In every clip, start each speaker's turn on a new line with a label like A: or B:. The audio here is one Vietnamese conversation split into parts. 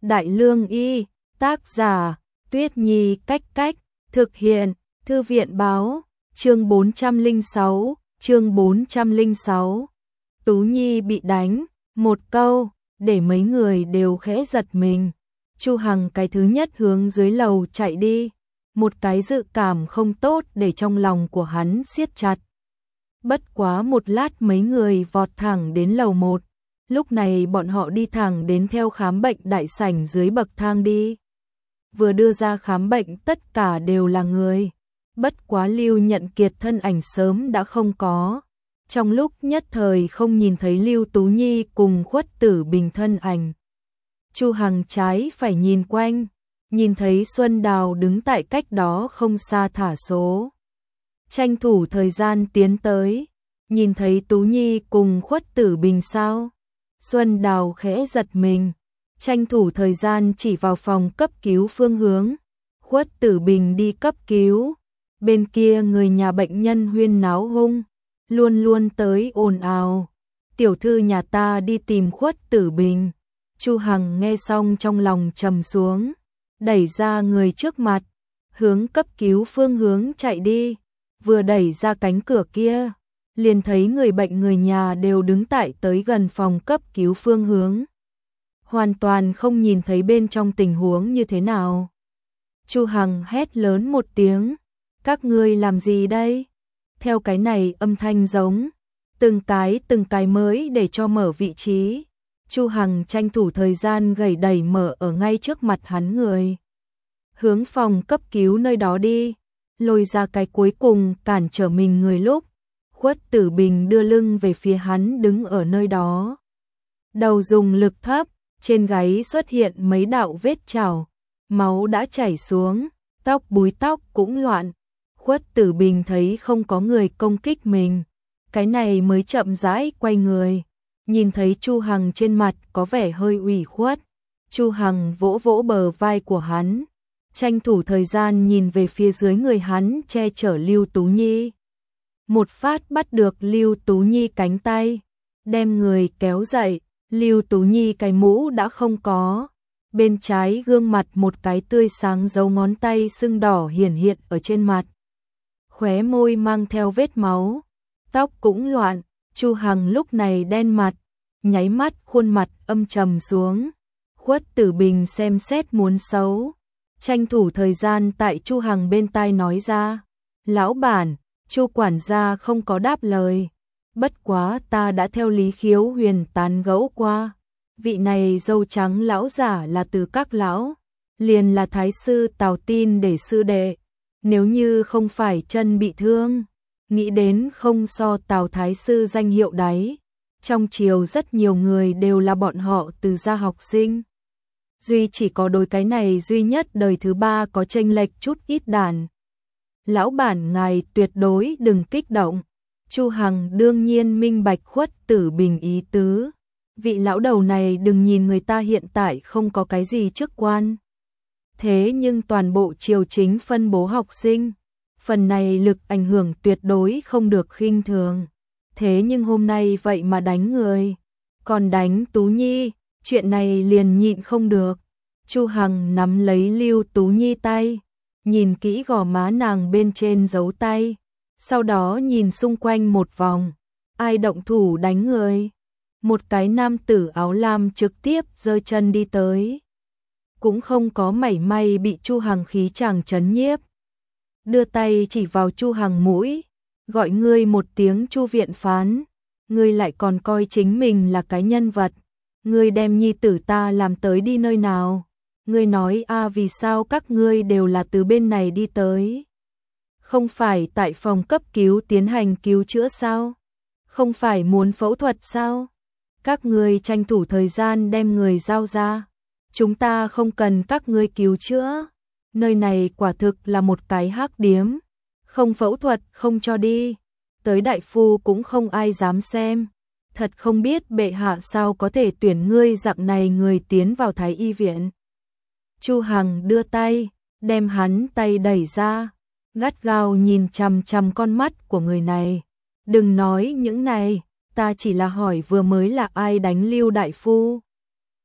A: Đại Lương Y, tác giả, Tuyết Nhi Cách Cách, thực hiện, Thư viện Báo, chương 406, chương 406. Tú Nhi bị đánh, một câu, để mấy người đều khẽ giật mình. Chu Hằng cái thứ nhất hướng dưới lầu chạy đi, một cái dự cảm không tốt để trong lòng của hắn siết chặt. Bất quá một lát mấy người vọt thẳng đến lầu 1, lúc này bọn họ đi thẳng đến theo khám bệnh đại sảnh dưới bậc thang đi. Vừa đưa ra khám bệnh tất cả đều là người, bất quá Lưu Nhận Kiệt thân ảnh sớm đã không có. Trong lúc nhất thời không nhìn thấy Lưu Tú Nhi cùng Khuất Tử Bình thân ảnh. Chu Hằng trái phải nhìn quanh, nhìn thấy Xuân Đào đứng tại cách đó không xa thả số. Tranh thủ thời gian tiến tới, nhìn thấy Tú Nhi cùng Khuất Tử Bình sao? Xuân Đào khẽ giật mình, tranh thủ thời gian chỉ vào phòng cấp cứu phương hướng. Khuất Tử Bình đi cấp cứu, bên kia người nhà bệnh nhân huyên náo hung, luôn luôn tới ồn ào. Tiểu thư nhà ta đi tìm Khuất Tử Bình. Chu Hằng nghe xong trong lòng trầm xuống, đẩy ra người trước mặt, hướng cấp cứu phương hướng chạy đi. Vừa đẩy ra cánh cửa kia, liền thấy người bệnh người nhà đều đứng tại tới gần phòng cấp cứu phương hướng. Hoàn toàn không nhìn thấy bên trong tình huống như thế nào. Chu Hằng hét lớn một tiếng, các ngươi làm gì đây? Theo cái này âm thanh giống, từng cái mới để cho mở vị trí. Chu Hằng tranh thủ thời gian gẩy đẩy mở ở ngay trước mặt hắn người. Hướng phòng cấp cứu nơi đó đi, lôi ra cái cuối cùng cản trở mình người lúc. Khuất Tử Bình đưa lưng về phía hắn đứng ở nơi đó. Đầu dùng lực thấp, trên gáy xuất hiện mấy đạo vết chảo, máu đã chảy xuống, tóc búi tóc cũng loạn. Khuất Tử Bình thấy không có người công kích mình, cái này mới chậm rãi quay người, nhìn thấy Chu Hằng trên mặt có vẻ hơi ủy khuất. Chu Hằng vỗ vỗ bờ vai của hắn, tranh thủ thời gian nhìn về phía dưới người hắn che chở Lưu Tú Nhi. Một phát bắt được Lưu Tú Nhi cánh tay, đem người kéo dậy. Lưu Tú Nhi cái mũ đã không có, bên trái gương mặt một cái tươi sáng dấu ngón tay sưng đỏ hiển hiện ở trên mặt. Khóe môi mang theo vết máu, tóc cũng loạn. Chu Hằng lúc này đen mặt, nháy mắt khuôn mặt âm trầm xuống. Khuất Tử Bình xem xét muốn xấu, tranh thủ thời gian tại Chu Hằng bên tai nói ra, lão bản. Chu quản gia không có đáp lời, bất quá ta đã theo Lý Khiếu Huyền tán gẫu qua, vị này dâu trắng lão giả là từ các lão, liền là thái sư Tào Tin để sư đệ, nếu như không phải chân bị thương, nghĩ đến không so Tào thái sư danh hiệu đấy. Trong triều rất nhiều người đều là bọn họ từ gia học sinh, duy chỉ có đôi cái này duy nhất đời thứ ba có chênh lệch chút ít đàn. Lão bản ngài tuyệt đối đừng kích động. Chu Hằng đương nhiên minh bạch Khuất Tử Bình ý tứ. Vị lão đầu này đừng nhìn người ta hiện tại không có cái gì chức quan. Thế nhưng toàn bộ triều chính phân bố học sinh, phần này lực ảnh hưởng tuyệt đối không được khinh thường. Thế nhưng hôm nay vậy mà đánh người, còn đánh Tú Nhi, chuyện này liền nhịn không được. Chu Hằng nắm lấy Lưu Tú Nhi tay, nhìn kỹ gò má nàng bên trên dấu tay, sau đó nhìn xung quanh một vòng, ai động thủ đánh người. Một cái nam tử áo lam trực tiếp giơ chân đi tới, cũng không có mảy may bị Chu Hằng khí chàng chấn nhiếp, đưa tay chỉ vào Chu Hằng mũi, gọi ngươi một tiếng Chu viện phán, ngươi lại còn coi chính mình là cái nhân vật, ngươi đem nhi tử ta làm tới đi nơi nào? Ngươi nói vì sao các ngươi đều là từ bên này đi tới? Không phải tại phòng cấp cứu tiến hành cứu chữa sao? Không phải muốn phẫu thuật sao? Các ngươi tranh thủ thời gian đem người giao ra. Chúng ta không cần các ngươi cứu chữa. Nơi này quả thực là một cái hắc điếm. Không phẫu thuật không cho đi. Tới đại phu cũng không ai dám xem. Thật không biết bệ hạ sao có thể tuyển ngươi dạng này người tiến vào Thái y viện. Chu Hằng đưa tay, đem hắn tay đẩy ra, gắt gao nhìn chằm chằm con mắt của người này. Đừng nói những này, ta chỉ là hỏi vừa mới là ai đánh Lưu đại phu.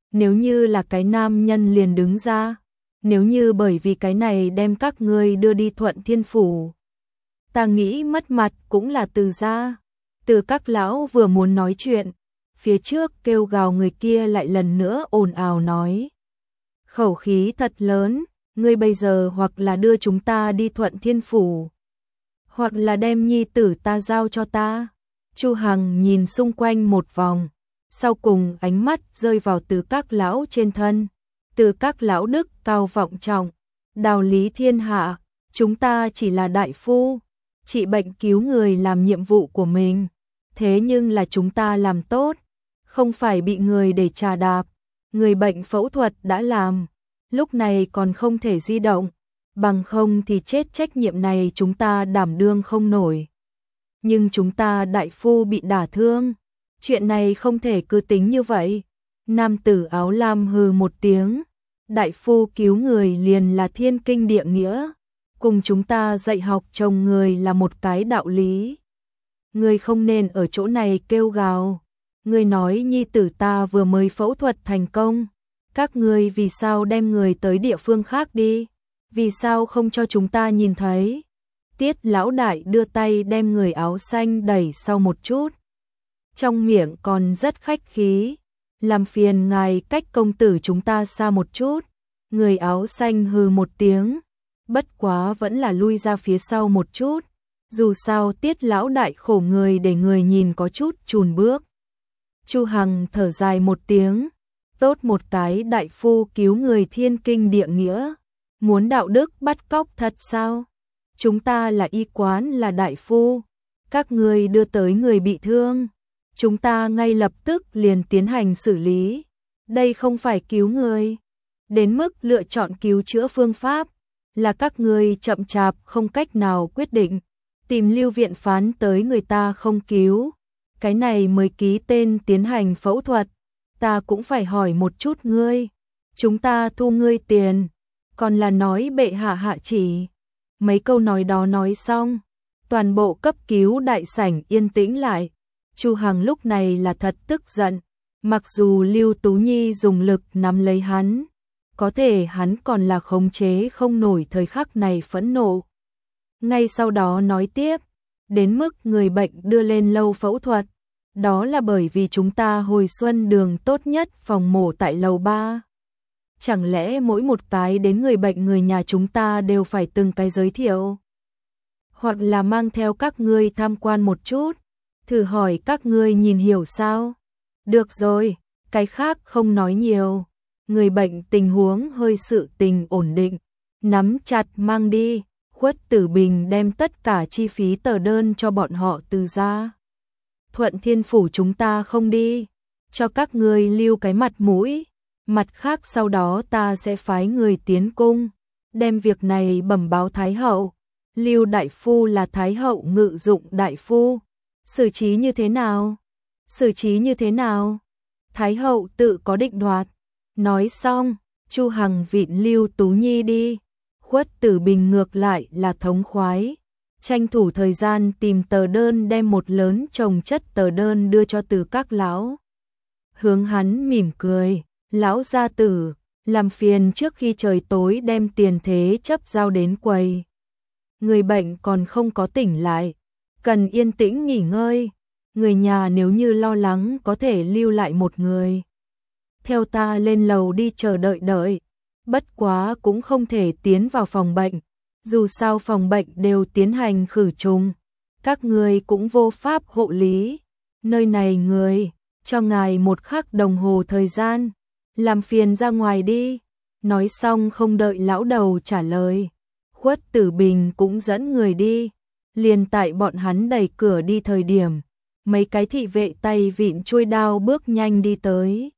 A: Nếu như là cái nam nhân liền đứng ra, nếu như bởi vì cái này đem các ngươi đưa đi Thuận Thiên Phủ, ta nghĩ mất mặt cũng là Từ gia. Từ các lão vừa muốn nói chuyện, phía trước kêu gào người kia lại lần nữa ồn ào nói. Khẩu khí thật lớn, ngươi bây giờ hoặc là đưa chúng ta đi Thuận Thiên Phủ, hoặc là đem nhi tử ta giao cho ta. Chu Hằng nhìn xung quanh một vòng, sau cùng ánh mắt rơi vào Từ các lão trên thân. Từ các lão đức cao vọng trọng, đạo lý thiên hạ, chúng ta chỉ là đại phu, trị bệnh cứu người làm nhiệm vụ của mình, thế nhưng là chúng ta làm tốt, không phải bị người để trà đạp. Người bệnh phẫu thuật đã làm, lúc này còn không thể di động, bằng không thì chết trách nhiệm này chúng ta đảm đương không nổi. Nhưng chúng ta đại phu bị đả thương, chuyện này không thể cứ tính như vậy. Nam tử áo lam hừ một tiếng, đại phu cứu người liền là thiên kinh địa nghĩa, cùng chúng ta dạy học chồng người là một cái đạo lý. Ngươi không nên ở chỗ này kêu gào. Ngươi nói nhi tử ta vừa mới phẫu thuật thành công, các ngươi vì sao đem người tới địa phương khác đi? Vì sao không cho chúng ta nhìn thấy? Tiết lão đại đưa tay đem người áo xanh đẩy sau một chút, trong miệng còn rất khách khí, làm phiền ngài cách công tử chúng ta xa một chút. Người áo xanh hừ một tiếng, bất quá vẫn là lui ra phía sau một chút, dù sao Tiết lão đại khổ người để người nhìn có chút chùn bước. Chu Hằng thở dài một tiếng, tốt một cái đại phu cứu người thiên kinh địa nghĩa, muốn đạo đức bắt cóc thật sao? Chúng ta là y quán là đại phu, các ngươi đưa tới người bị thương, chúng ta ngay lập tức liền tiến hành xử lý, đây không phải cứu người. Đến mức lựa chọn cứu chữa phương pháp, là các ngươi chậm chạp không cách nào quyết định, tìm lưu viện phán tới người ta không cứu, cái này mới ký tên tiến hành phẫu thuật. Ta cũng phải hỏi một chút ngươi, chúng ta thu ngươi tiền, còn là nói bệ hạ hạ chỉ. Mấy câu nói đó nói xong, toàn bộ cấp cứu đại sảnh yên tĩnh lại. Chu Hằng lúc này là thật tức giận, mặc dù Lưu Tú Nhi dùng lực nắm lấy hắn, có thể hắn còn là khống chế không nổi thời khắc này phẫn nộ. Ngay sau đó nói tiếp, đến mức người bệnh đưa lên lầu phẫu thuật, đó là bởi vì chúng ta hồi xuân đường tốt nhất phòng mổ tại lầu 3. Chẳng lẽ mỗi một cái đến người bệnh người nhà chúng ta đều phải từng cái giới thiệu? Hoặc là mang theo các ngươi tham quan một chút, thử hỏi các ngươi nhìn hiểu sao? Được rồi, cái khác không nói nhiều. Người bệnh tình huống hơi sự tình ổn định, nắm chặt mang đi. Khuất Tử Bình đem tất cả chi phí tờ đơn cho bọn họ Từ gia. Thuận Thiên Phủ chúng ta không đi, cho các ngươi lưu cái mặt mũi, mặt khác sau đó ta sẽ phái người tiến cung, đem việc này bẩm báo Thái hậu. Lưu đại phu là Thái hậu ngự dụng đại phu, xử trí như thế nào? Xử trí như thế nào? Thái hậu tự có định đoạt. Nói xong, Chu Hằng vịn Lưu Tú Nhi đi. Khuất Tử Bình ngược lại là thống khoái, tranh thủ thời gian tìm tờ đơn đem một lớn chồng chất tờ đơn đưa cho Từ các lão. Hướng hắn mỉm cười, lão gia tử, làm phiền trước khi trời tối đem tiền thế chấp giao đến quầy. Người bệnh còn không có tỉnh lại, cần yên tĩnh nghỉ ngơi, người nhà nếu như lo lắng có thể lưu lại một người. Theo ta lên lầu đi chờ đợi. Bất quá cũng không thể tiến vào phòng bệnh, dù sao phòng bệnh đều tiến hành khử trùng, các người cũng vô pháp hộ lý. Nơi này người, cho ngài 1 khắc đồng hồ thời gian, làm phiền ra ngoài đi. Nói xong không đợi lão đầu trả lời, Khuất Tử Bình cũng dẫn người đi. Liền tại bọn hắn đẩy cửa đi thời điểm, mấy cái thị vệ tay vịn chuôi đao bước nhanh đi tới.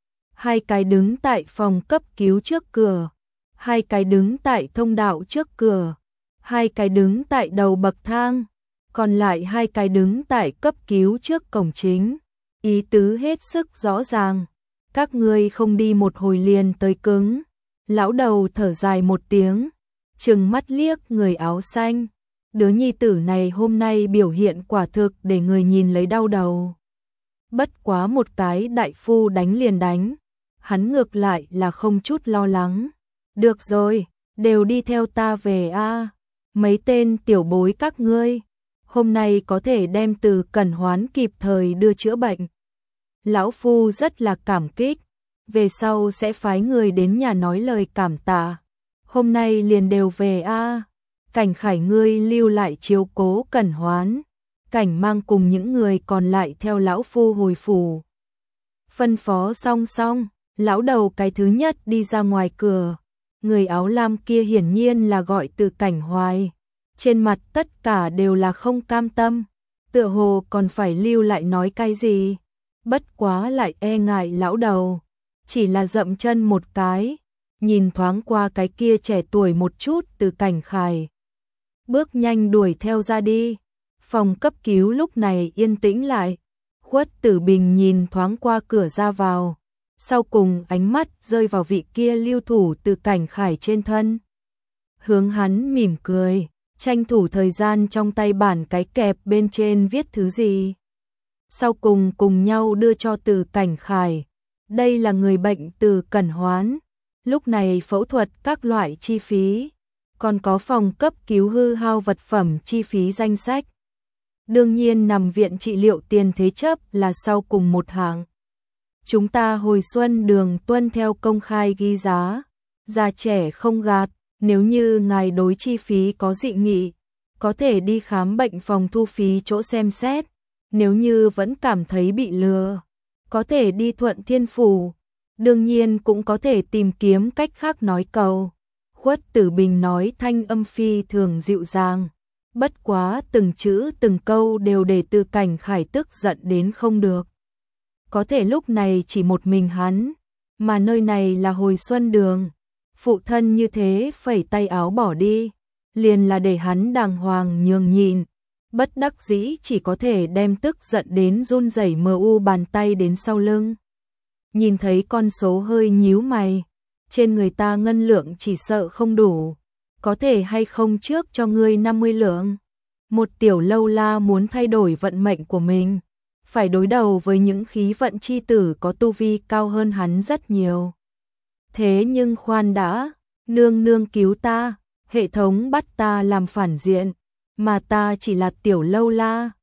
A: 2 cái đứng tại phòng cấp cứu trước cửa, 2 cái đứng tại thông đạo trước cửa, 2 cái đứng tại đầu bậc thang, còn lại 2 cái đứng tại cấp cứu trước cổng chính. Ý tứ hết sức rõ ràng, các ngươi không đi một hồi liền tới cứng. Lão đầu thở dài một tiếng, trừng mắt liếc người áo xanh. Đứa nhi tử này hôm nay biểu hiện quả thực để người nhìn lấy đau đầu. Bất quá một cái đại phu đánh liền đánh, hắn ngược lại là không chút lo lắng. Được rồi, đều đi theo ta về a. Mấy tên tiểu bối các ngươi, hôm nay có thể đem Từ Cẩn Hoán kịp thời đưa chữa bệnh. Lão phu rất là cảm kích, về sau sẽ phái người đến nhà nói lời cảm tạ. Hôm nay liền đều về a. Cảnh Khải ngươi lưu lại chiếu cố Cẩn Hoán, Cảnh mang cùng những người còn lại theo lão phu hồi phủ. Phân phó xong xong, lão đầu cái thứ nhất đi ra ngoài cửa. Người áo lam kia hiển nhiên là gọi Từ Cảnh Hoài. Trên mặt tất cả đều là không cam tâm, tựa hồ còn phải lưu lại nói cái gì. Bất quá lại e ngại lão đầu, chỉ là dậm chân một cái, nhìn thoáng qua cái kia trẻ tuổi một chút Từ Cảnh Khải. Bước nhanh đuổi theo ra đi. Phòng cấp cứu lúc này yên tĩnh lại. Khuất Tử Bình nhìn thoáng qua cửa ra vào, sau cùng ánh mắt rơi vào vị kia lưu thủ Từ Cảnh Khải trên thân. Hướng hắn mỉm cười, tranh thủ thời gian trong tay bản cái kẹp bên trên viết thứ gì. Sau cùng cùng nhau đưa cho Từ Cảnh Khải. Đây là người bệnh Từ Cẩn Hoán, lúc này phẫu thuật các loại chi phí, còn có phòng cấp cứu hư hao vật phẩm chi phí danh sách. Đương nhiên nằm viện trị liệu tiền thế chấp là sau cùng một hạng. Chúng ta hồi xuân đường tuân theo công khai ghi giá, già trẻ không gạt, nếu như ngài đối chi phí có dị nghị, có thể đi khám bệnh phòng thu phí chỗ xem xét, nếu như vẫn cảm thấy bị lừa, có thể đi Thuận Thiên Phủ, đương nhiên cũng có thể tìm kiếm cách khác nói cầu. Khuất Tử Bình nói thanh âm phi thường dịu dàng, bất quá từng chữ từng câu đều để Từ Cảnh Khải tức giận đến không được. Có thể lúc này chỉ một mình hắn, mà nơi này là hồi xuân đường, phụ thân như thế phẩy tay áo bỏ đi, liền là để hắn đàng hoàng nhường nhịn, bất đắc dĩ chỉ có thể đem tức giận đến run rẩy bàn tay đến sau lưng. Nhìn thấy con số hơi nhíu mày, trên người ta ngân lượng chỉ sợ không đủ, có thể hay không trước cho ngươi 50 lượng. Một tiểu lâu la muốn thay đổi vận mệnh của mình, phải đối đầu với những khí vận chi tử có tu vi cao hơn hắn rất nhiều. Thế nhưng khoan đã, nương nương cứu ta, hệ thống bắt ta làm phản diện, mà ta chỉ là tiểu lâu la,